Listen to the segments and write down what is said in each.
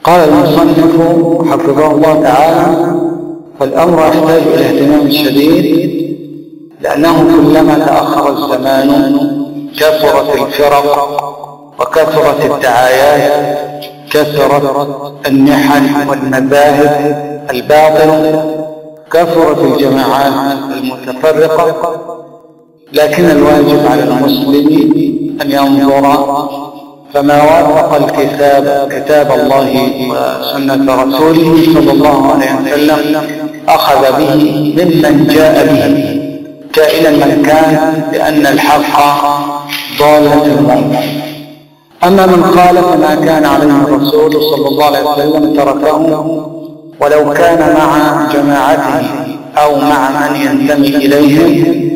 قال المصنف حفظه الله تعالى: فالأمر يحتاج إلى اهتمام شديد، لأنه كلما تأخر الزمان كثرت الفرق وكثرت الدعايات، كثرت النحل والمذاهب الباطلة، كثرت الجماعات المتفرقة. لكن الواجب على المسلم أن ينظر فما وافق كتاب الله وسنة رسوله صلى الله عليه وسلم أخذ به ممن جاء به كائنا من كان، لأن الحق ضالة المؤمن. أما من خالف ما كان عليه الرسول صلى الله عليه وسلم تركه، ولو كان مع جماعته أو مع من ينتمي إليهم،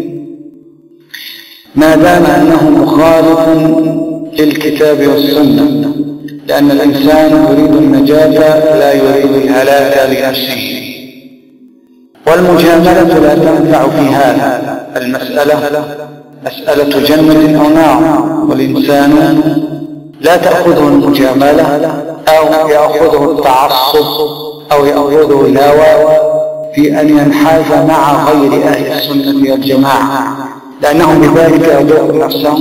ما دام أنه مخالف للكتاب والسنة، لأن الإنسان يريد النجاة لا يريد الهلاك لنفسه. والمجاملة لا تنفع في هذا المسألة، مسألة جنة أو نار، والإنسان لا تأخذه المجاملة أو يأخذه التعصب أو يأخذه الهوى في أن ينحاز مع غير أهل السنة والجماعة، لأنه بذلك يضر نفسه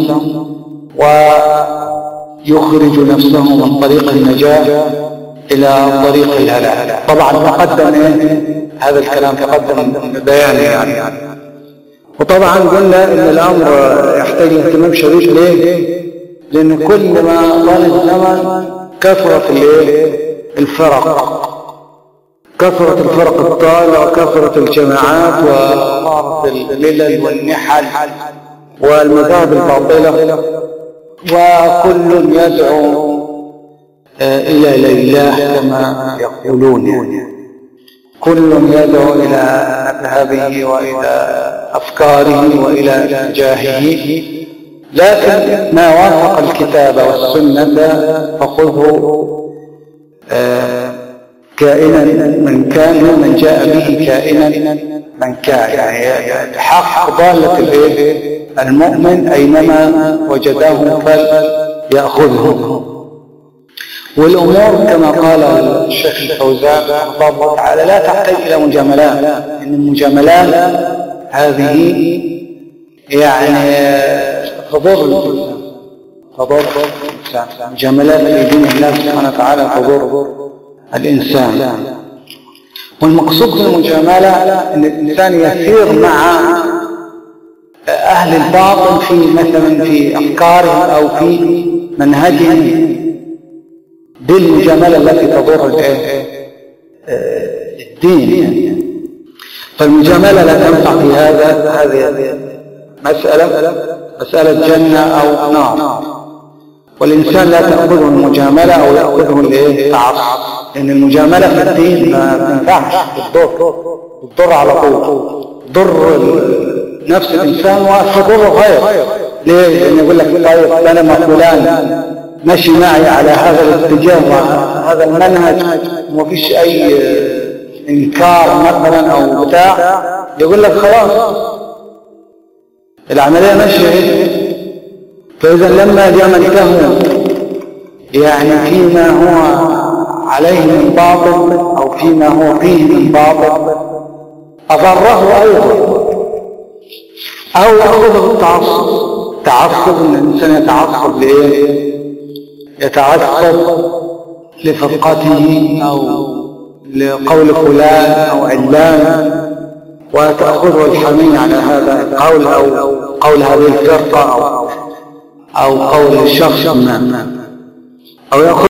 ويخرج نفسه من طريق النجاة إلى طريق الهلاك. طبعا تقدم هذا الكلام تقدم بيانه يعني. وطبعا قلنا إن الأمر يحتاج اهتمام شديد. ليه؟ لأن كل ما طال الزمن كثرت الفرق، كثرت الفرق الضالة، وكثرت الجماعات، وصارت الملل والنحل والمذاهب الباطلة، وكل يدعو إلى الله كما يقولون، كل يدعو إلى مذهبه وإلى أفكاره وإلى اتجاهه. لكن ما وافق الكتاب والسنة فخذه كائنا من كان، من جاء به كائنا من كان، يعني حق ضالة المؤمن أينما وجده فليأخذه. والأمور كما قال الشيخ الفوزان رحمه الله تعالى لا تحتاج إلى مجاملات، إن المجاملات هذه يعني تضر الإنسان، مجاملات في دين الله سبحانه وتعالى تضر الإنسان. والمقصود بالمجاملة أن الإنسان يسير مع أهل الباطل في مثلا في أفكارهم أو في منهجهم بالمجاملة التي تضر الدين. فالمجاملة لا تنفع في هذه مسألة جنة أو نار. والإنسان لا تأخذه المجاملة أو يأخذه التعصب، لأن المجاملة في الدين ما تنفعش، تضر على طول، تضر نفس الإنسان وتضر غيره. ليه؟ لأن يقول لك طيب أنا ما فلان ماشي معي على هذا الاتجاه وهذا المنهج وما فيش أي إنكار مثلا أو بتاع، يقول لك خلاص العملية ماشية. فإذا لما جاملته يعني فيما هو عليه من باطل أو فيما هو فيه من باطل أضره أيضا، أو يأخذه تعصب أن الإنسان يتعصب لإيه؟ يتعصب لفرقته أو لقول فلان أو علان، وتأخذه الحمية على هذا القول أو قول هذه الفرقة أو قول الشخص ما، أو يأخذ